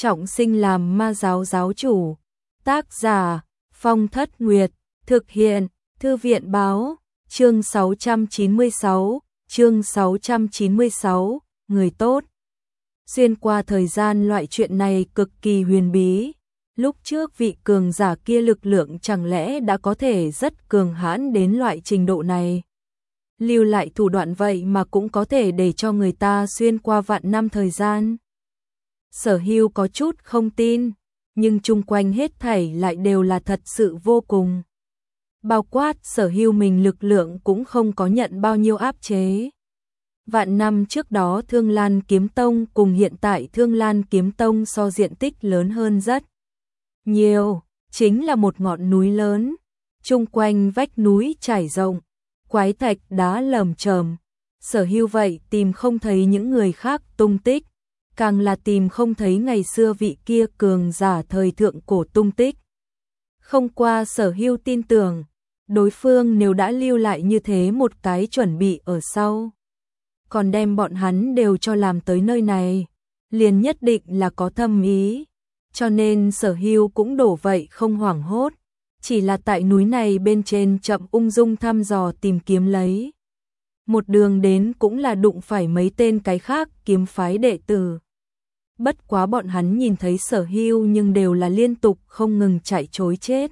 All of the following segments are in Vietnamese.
trọng sinh làm ma giáo giáo chủ. Tác giả Phong Thất Nguyệt. Thực hiện Thư viện báo. Chương 696. Chương 696. Người tốt. Xuyên qua thời gian, loại chuyện này cực kỳ huyền bí. Lúc trước vị cường giả kia lực lượng chẳng lẽ đã có thể rất cường hãn đến loại trình độ này. Lưu lại thủ đoạn vậy mà cũng có thể để cho người ta xuyên qua vạn năm thời gian. Sở Hưu có chút không tin, nhưng chung quanh hết thảy lại đều là thật sự vô cùng. Bao quát Sở Hưu mình lực lượng cũng không có nhận bao nhiêu áp chế. Vạn năm trước đó Thương Lan Kiếm Tông cùng hiện tại Thương Lan Kiếm Tông so diện tích lớn hơn rất nhiều, chính là một ngọn núi lớn, chung quanh vách núi trải rộng, quái thạch đá lởm chởm. Sở Hưu vậy tìm không thấy những người khác tung tích, càng là tìm không thấy ngày xưa vị kia cường giả thời thượng cổ tung tích. Không qua Sở Hưu tin tưởng, đối phương nếu đã lưu lại như thế một cái chuẩn bị ở sau, còn đem bọn hắn đều cho làm tới nơi này, liền nhất định là có thâm ý, cho nên Sở Hưu cũng đổ vậy không hoảng hốt, chỉ là tại núi này bên trên chậm ung dung thăm dò tìm kiếm lấy. Một đường đến cũng là đụng phải mấy tên cái khác kiếm phái đệ tử. Bất quá bọn hắn nhìn thấy Sở Hưu nhưng đều là liên tục không ngừng chạy trối chết.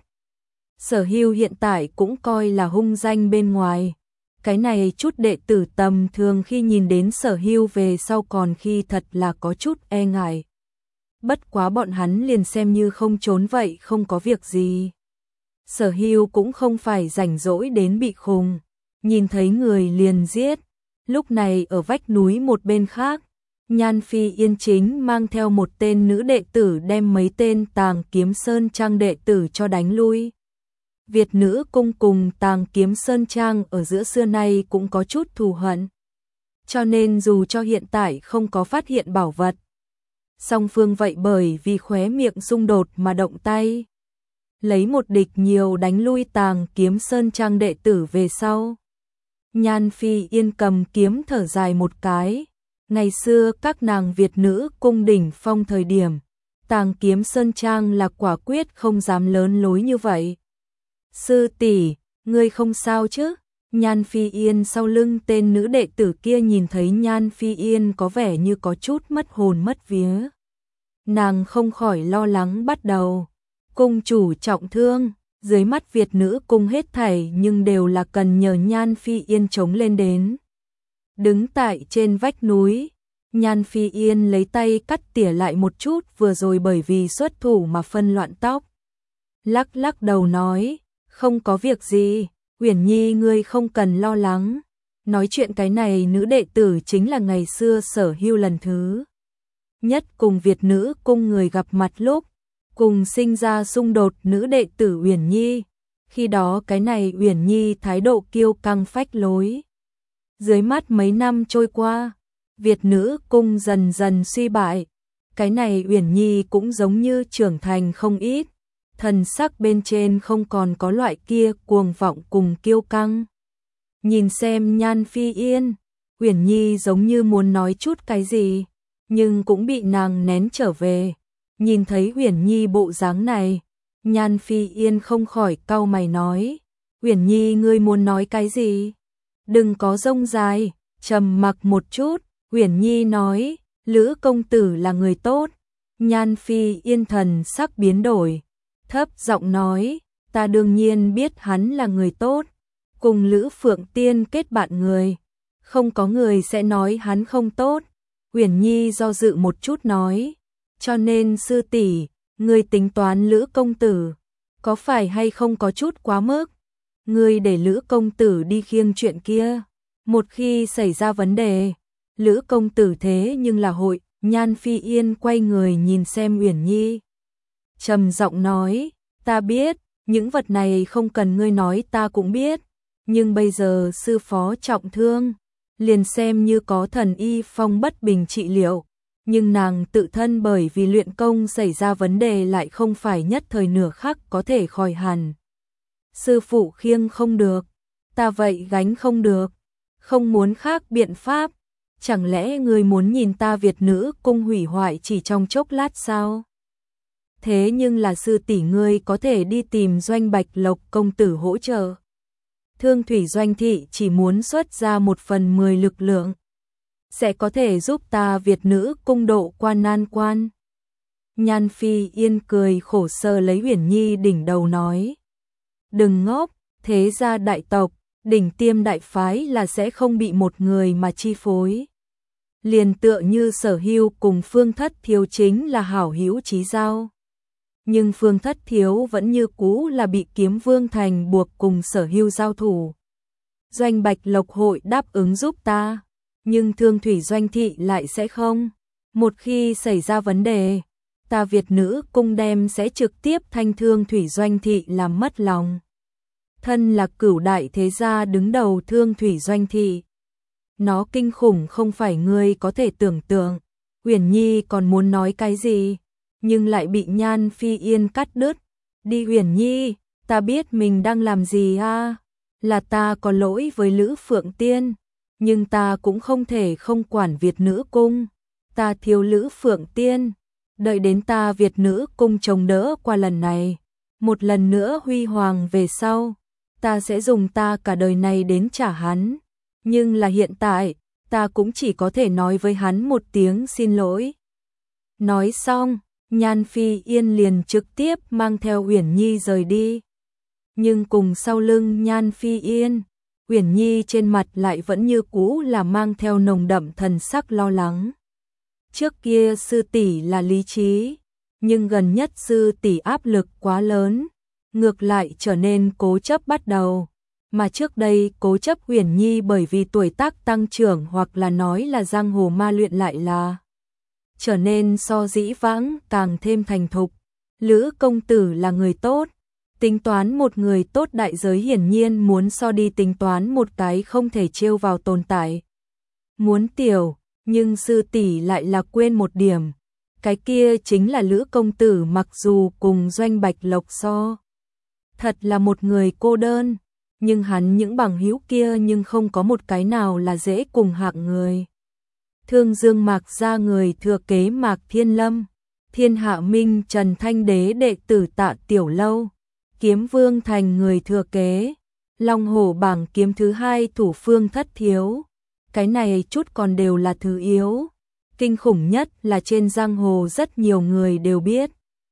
Sở Hưu hiện tại cũng coi là hung danh bên ngoài. Cái này chút đệ tử tầm thường khi nhìn đến Sở Hưu về sau còn khi thật là có chút e ngại. Bất quá bọn hắn liền xem như không trốn vậy không có việc gì. Sở Hưu cũng không phải rảnh rỗi đến bị khùng, nhìn thấy người liền giết. Lúc này ở vách núi một bên khác, Nhan Phi Yên chính mang theo một tên nữ đệ tử đem mấy tên Tàng Kiếm Sơn Trang đệ tử cho đánh lui. Việt Nữ Cung cùng Tàng Kiếm Sơn Trang ở giữa xưa nay cũng có chút thù hận, cho nên dù cho hiện tại không có phát hiện bảo vật, song phương vậy bởi vì khóe miệng xung đột mà động tay, lấy một địch nhiều đánh lui Tàng Kiếm Sơn Trang đệ tử về sau. Nhan Phi Yên cầm kiếm thở dài một cái. Ngày xưa các nàng Việt Nữ Cung đỉnh phong thời điểm, Tàng Kiếm Sơn Trang là quả quyết không dám lớn lối như vậy. Sư tỷ, ngươi không sao chứ? Nhan Phi Yên sau lưng tên nữ đệ tử kia nhìn thấy Nhan Phi Yên có vẻ như có chút mất hồn mất vía. Nàng không khỏi lo lắng bắt đầu. Cung chủ trọng thương, dưới mắt Việt Nữ Cung hết thảy nhưng đều là cần nhờ Nhan Phi Yên chống lên đến. Đứng tại trên vách núi, Nhan Phi Yên lấy tay cắt tỉa lại một chút vừa rồi bởi vì xuất thủ mà phân loạn tóc. Lắc lắc đầu nói, không có việc gì, Uyển Nhi ngươi không cần lo lắng. Nói chuyện cái này nữ đệ tử chính là ngày xưa Sở Hưu lần thứ nhất cùng Việt Nữ Cung người gặp mặt lúc, cùng sinh ra xung đột nữ đệ tử Uyển Nhi. Khi đó cái này Uyển Nhi thái độ kiêu căng phách lối. Dưới mắt mấy năm trôi qua, Việt Nữ Cung dần dần suy bại, cái này Uyển Nhi cũng giống như trưởng thành không ít, thần sắc bên trên không còn có loại kia cuồng vọng cùng kiêu căng. Nhìn xem Nhan Phi Yên, Uyển Nhi giống như muốn nói chút cái gì, nhưng cũng bị nàng nén trở về. Nhìn thấy Uyển Nhi bộ dáng này, Nhan Phi Yên không khỏi cau mày nói, Uyển Nhi ngươi muốn nói cái gì? Đừng có rông dài, trầm mặc một chút. Uyển Nhi nói, Lữ công tử là người tốt. Nhan Phi Yên thần sắc biến đổi, thấp giọng nói, ta đương nhiên biết hắn là người tốt, cùng Lữ Phượng Tiên kết bạn người, không có người sẽ nói hắn không tốt. Uyển Nhi do dự một chút nói, cho nên sư tỷ, ngươi tính toán Lữ công tử, có phải hay không có chút quá mức? Ngươi để Lữ công tử đi khiêng chuyện kia, một khi xảy ra vấn đề, Lữ công tử thế nhưng là hội. Nhan Phi Yên quay người nhìn xem Uyển Nhi, trầm giọng nói, ta biết, những vật này không cần ngươi nói ta cũng biết, nhưng bây giờ sư phó trọng thương, liền xem như có thần y phong bất bình trị liệu, nhưng nàng tự thân bởi vì luyện công xảy ra vấn đề lại không phải nhất thời nửa khắc có thể khỏi hẳn. Sư phụ khiêng không được, ta vậy gánh không được, không muốn khác biện pháp, Chẳng lẽ ngươi muốn nhìn ta Việt nữ cung hủy hoại chỉ trong chốc lát sao? Thế nhưng là sư tỷ ngươi có thể đi tìm Doanh Bạch Lộc công tử hỗ trợ. Thương thủy Doanh thị chỉ muốn xuất ra 1/10 lực lượng, sẽ có thể giúp ta Việt nữ cung độ qua nan quan. Nhan Phi Yên cười khổ sờ lấy Uyển Nhi đỉnh đầu nói. Đừng ngốc, thế gia đại tộc, đỉnh tiêm đại phái là sẽ không bị một người mà chi phối. Liền tựa như Sở Hưu cùng Phương Thất Thiếu chính là hảo hữu chí giao. Nhưng Phương Thất Thiếu vẫn như cũ là bị Kiếm Vương Thành buộc cùng Sở Hưu giao thủ. Doanh Bạch Lộc hội đáp ứng giúp ta, nhưng Thương thủy Doanh thị lại sẽ không. Một khi xảy ra vấn đề, ta Việt nữ cung đem sẽ trực tiếp thanh Thương thủy Doanh thị làm mất lòng. Thân là cửu đại thế gia đứng đầu Thương thủy Doanh thị. Nó kinh khủng không phải ngươi có thể tưởng tượng. Uyển Nhi còn muốn nói cái gì, nhưng lại bị Nhan Phi Yên cắt đứt. Đi Uyển Nhi, ta biết mình đang làm gì à? Là ta có lỗi với Lữ Phượng Tiên, nhưng ta cũng không thể không quản Việt nữ cung. Ta thiếu Lữ Phượng Tiên, đợi đến ta Việt nữ cung chống đỡ qua lần này, một lần nữa huy hoàng về sau, ta sẽ dùng ta cả đời này đến trả hắn. Nhưng là hiện tại, ta cũng chỉ có thể nói với hắn một tiếng xin lỗi. Nói xong, Nhan Phi Yên liền trực tiếp mang theo Uyển Nhi rời đi. Nhưng cùng sau lưng Nhan Phi Yên, Uyển Nhi trên mặt lại vẫn như cũ là mang theo nồng đậm thần sắc lo lắng. Trước kia sư tỷ là lý trí, nhưng gần nhất sư tỷ áp lực quá lớn, ngược lại trở nên cố chấp bắt đầu. Mà trước đây cố chấp Uyển Nhi bởi vì tuổi tác tăng trưởng hoặc là nói là giang hồ ma luyện lại là trở nên so dĩ vãng càng thêm thành thục. Lữ công tử là người tốt, tính toán một người tốt đại giới hiển nhiên muốn so đi tính toán một cái không thể trêu vào tồn tại. Muốn tiểu, nhưng sư tỷ lại là quên một điểm. Cái kia chính là Lữ công tử mặc dù cùng Doanh Bạch Lộc so. Thật là một người cô đơn, nhưng hắn những bằng hữu kia nhưng không có một cái nào là dễ cùng hạng người. Thương Dương Mạc gia người thừa kế Mạc Thiên Lâm, Thiên Hạ Minh Trần Thanh Đế đệ tử Tạ Tiểu Lâu, Kiếm Vương Thành người thừa kế, Long Hổ bảng kiếm thứ 2 thủ Phương Thất Thiếu. Cái này chút còn đều là thứ yếu. Kinh khủng nhất là trên giang hồ rất nhiều người đều biết.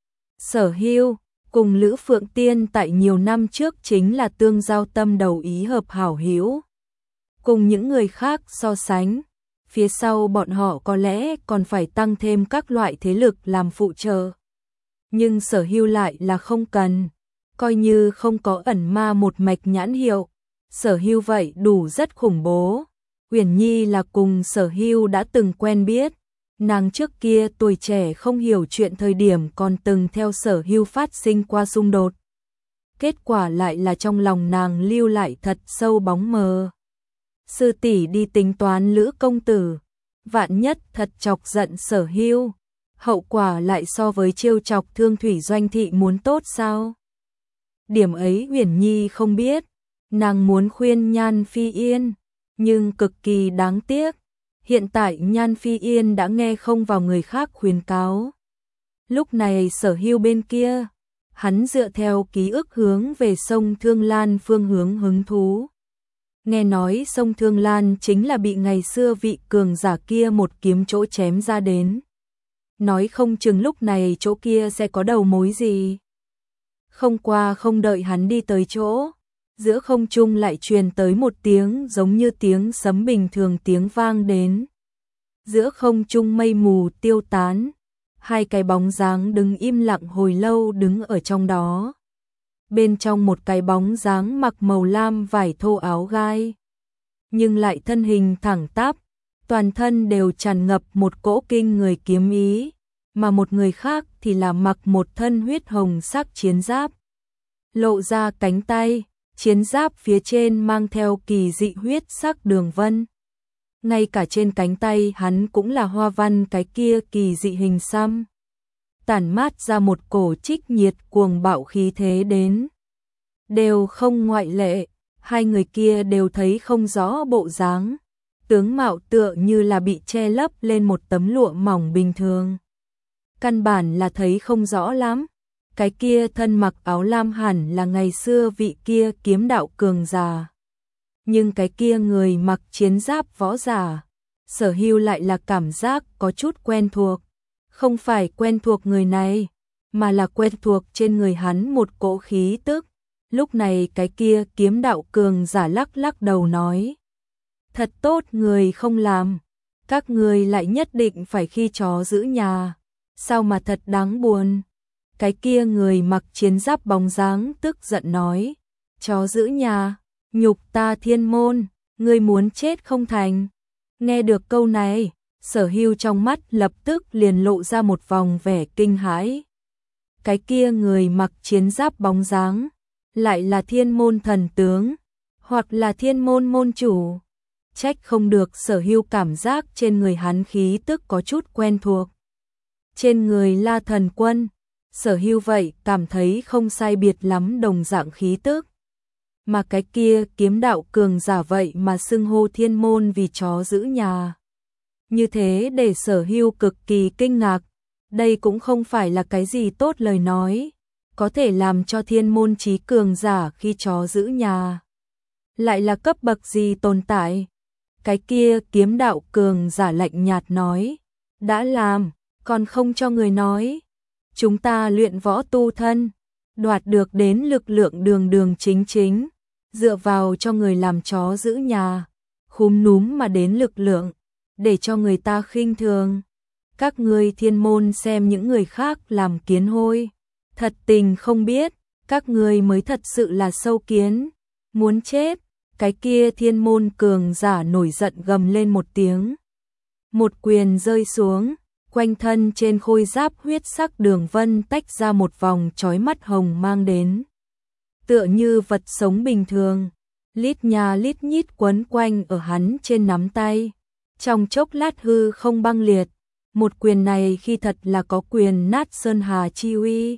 Sở Hưu cùng Lữ Phượng Tiên tại nhiều năm trước chính là tương giao tâm đầu ý hợp hảo hữu. Cùng những người khác so sánh, phía sau bọn họ có lẽ còn phải tăng thêm các loại thế lực làm phụ trợ. Nhưng Sở Hưu lại là không cần, coi như không có ẩn ma một mạch nhãn hiệu, Sở Hưu vậy đủ rất khủng bố. Uyển Nhi là cùng Sở Hưu đã từng quen biết, nàng trước kia tuổi trẻ không hiểu chuyện thời điểm còn từng theo Sở Hưu phát sinh qua xung đột. Kết quả lại là trong lòng nàng lưu lại thật sâu bóng mờ. Sư tỷ đi tính toán Lữ công tử, vạn nhất thật chọc giận Sở Hưu, hậu quả lại so với trêu chọc Thương thủy Doanh thị muốn tốt sao? Điểm ấy Uyển Nhi không biết, nàng muốn khuyên Nhan Phi Yên, nhưng cực kỳ đáng tiếc, hiện tại Nhan Phi Yên đã nghe không vào người khác khuyên cáo. Lúc này Sở Hưu bên kia, hắn dựa theo ký ức hướng về sông Thương Lan phương hướng hứng thú. Nghe nói sông Thương Lan chính là bị ngày xưa vị cường giả kia một kiếm chỗ chém ra đến. Nói không chừng lúc này chỗ kia sẽ có đầu mối gì. Không qua không đợi hắn đi tới chỗ, giữa không trung lại truyền tới một tiếng giống như tiếng sấm bình thường tiếng vang đến. Giữa không trung mây mù tiêu tán, hai cái bóng dáng đứng im lặng hồi lâu đứng ở trong đó. Bên trong một cái bóng dáng mặc màu lam vải thô áo gai, nhưng lại thân hình thẳng tắp, toàn thân đều tràn ngập một cỗ kinh người kiếm ý, mà một người khác thì là mặc một thân huyết hồng sắc chiến giáp. Lộ ra cánh tay, chiến giáp phía trên mang theo kỳ dị huyết sắc đường vân. Ngay cả trên cánh tay hắn cũng là hoa văn cái kia kỳ dị hình xăm. Tản mát ra một cổ trích nhiệt cuồng bạo khí thế đến. Đều không ngoại lệ, hai người kia đều thấy không rõ bộ dáng. tướng mạo tựa như là bị che lấp lên một tấm lụa mỏng bình thường. Căn bản là thấy không rõ lắm. Cái kia thân mặc áo lam hẳn là ngày xưa vị kia kiếm đạo cường giả. Nhưng cái kia người mặc chiến giáp võ giả, Sở Hưu lại là cảm giác có chút quen thuộc. Không phải quen thuộc người này, mà là quen thuộc trên người hắn một cỗ khí tức. Lúc này cái kia kiếm đạo cường giả lắc lắc đầu nói. Thật tốt người không làm, các người lại nhất định phải khi chó giữ nhà. Sao mà thật đáng buồn. Cái kia người mặc chiến giáp bóng dáng tức giận nói. Chó giữ nhà, nhục ta Thiên Môn, ngươi muốn chết không thành. Nghe được câu này, Sở Hưu trong mắt lập tức liền lộ ra một vòng vẻ kinh hãi. Cái kia người mặc chiến giáp bóng dáng, lại là Thiên Môn thần tướng, hoặc là Thiên Môn môn chủ. Trách không được Sở Hưu cảm giác trên người hắn khí tức có chút quen thuộc. Trên người La Thần Quân, Sở Hưu vậy cảm thấy không sai biệt lắm đồng dạng khí tức. Mà cái kia kiếm đạo cường giả vậy mà xưng hô Thiên Môn vì chó giữ nhà. Như thế để Sở Hưu cực kỳ kinh ngạc. Đây cũng không phải là cái gì tốt lời nói, có thể làm cho Thiên Môn chí cường giả khi chó giữ nhà. Lại là cấp bậc gì tồn tại? Cái kia kiếm đạo cường giả lạnh nhạt nói. Đã làm, còn không cho người nói. Chúng ta luyện võ tu thân, đoạt được đến lực lượng đường đường chính chính, dựa vào cho người làm chó giữ nhà, khúm núm mà đến lực lượng, để cho người ta khinh thường. Các ngươi Thiên Môn xem những người khác làm kiến hôi, thật tình không biết, các ngươi mới thật sự là sâu kiến, muốn chết. Cái kia Thiên Môn cường giả nổi giận gầm lên một tiếng. Một quyền rơi xuống, quanh thân trên khôi giáp huyết sắc đường vân tách ra một vòng chói mắt hồng mang đến. Tựa như vật sống bình thường, lít nha lít nhít quấn quanh ở hắn trên nắm tay. Trong chốc lát hư không băng liệt, một quyền này khi thật là có quyền nát sơn hà chi uy.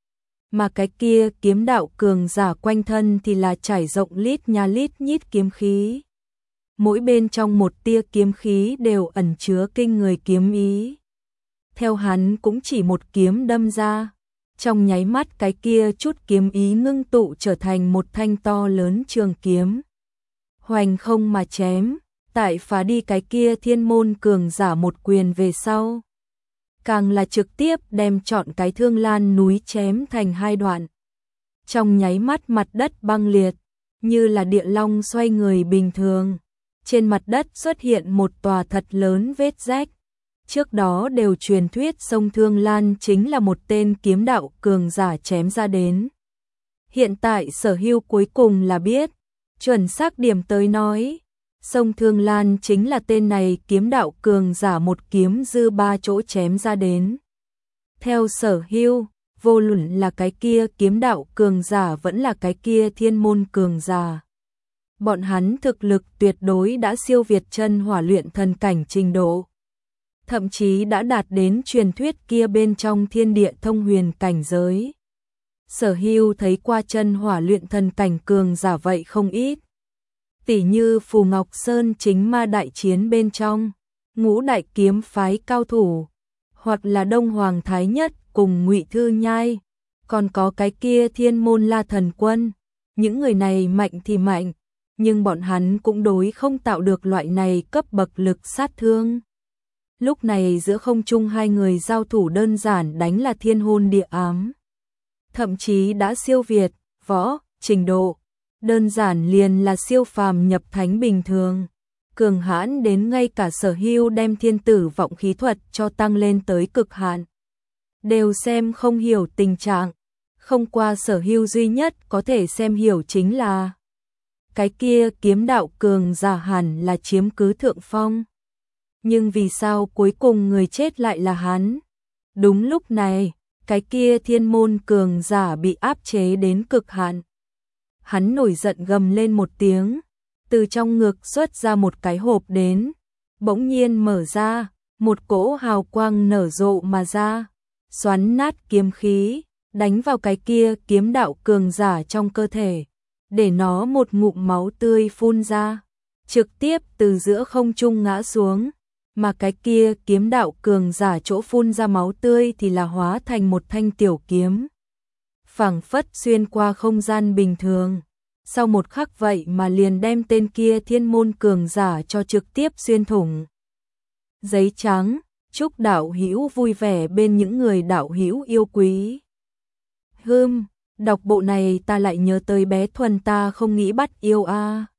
Mà cái kia kiếm đạo cường giả quanh thân thì là trải rộng lít nha lít nhít kiếm khí. Mỗi bên trong một tia kiếm khí đều ẩn chứa kinh người kiếm ý. Theo hắn cũng chỉ một kiếm đâm ra, trong nháy mắt cái kia chút kiếm ý ngưng tụ trở thành một thanh to lớn trường kiếm. Hoành không mà chém, tại phá đi cái kia Thiên Môn cường giả một quyền về sau. Càng là trực tiếp đem trọn cái Thương Lan núi chém thành hai đoạn. Trong nháy mắt mặt đất băng liệt, như là địa long xoay người bình thường. Trên mặt đất xuất hiện một tòa thật lớn vết rách. Trước đó đều truyền thuyết sông Thương Lan chính là một tên kiếm đạo cường giả chém ra đến. Hiện tại Sở Hưu cuối cùng là biết, chuẩn xác điểm tới nói, sông Thương Lan chính là tên này kiếm đạo cường giả một kiếm dư ba chỗ chém ra đến. Theo Sở Hưu, vô luận là cái kia kiếm đạo cường giả vẫn là cái kia Thiên Môn cường giả. Bọn hắn thực lực tuyệt đối đã siêu việt chân hỏa luyện thần cảnh trình độ. Thậm chí đã đạt đến truyền thuyết kia bên trong thiên địa thông huyền cảnh giới. Sở Hưu thấy qua chân hỏa luyện thần cảnh cường giả vậy không ít. Tỉ như Phù Ngọc Sơn chính ma đại chiến bên trong, ngũ đại kiếm phái cao thủ, hoặc là Đông Hoàng Thái Nhất cùng Ngụy Thư Nhai, còn có cái kia Thiên Môn La Thần Quân. Những người này mạnh thì mạnh, nhưng bọn hắn cũng đối không tạo được loại này cấp bậc lực sát thương. Lúc này giữa không trung hai người giao thủ đơn giản đánh là thiên hôn địa ám. Thậm chí đã siêu việt, võ, trình độ. Đơn giản liền là siêu phàm nhập thánh bình thường. Cường hãn đến ngay cả Sở Hưu đem thiên tử vọng khí thuật cho tăng lên tới cực hạn. Đều xem không hiểu tình trạng. Không qua Sở Hưu duy nhất có thể xem hiểu chính là cái kia kiếm đạo cường giả hẳn là chiếm cứ thượng phong. Nhưng vì sao cuối cùng người chết lại là hắn? Đúng lúc này, cái kia Thiên Môn cường giả bị áp chế đến cực hạn. Hắn nổi giận gầm lên một tiếng, từ trong ngực xuất ra một cái hộp đến, bỗng nhiên mở ra, một cỗ hào quang nở rộ mà ra, xoắn nát kiếm khí, đánh vào cái kia kiếm đạo cường giả trong cơ thể, để nó một ngụm máu tươi phun ra. trực tiếp từ giữa không trung ngã xuống, mà cái kia kiếm đạo cường giả chỗ phun ra máu tươi thì là hóa thành một thanh tiểu kiếm, phảng phất xuyên qua không gian bình thường. Sau một khắc vậy mà liền đem tên kia thiên môn cường giả cho trực tiếp xuyên thủng. Giấy trắng, chúc đạo hữu vui vẻ bên những người đạo hữu yêu quý. Đọc bộ này ta lại nhớ tới bé Thuần ta không nghĩ bắt yêu a.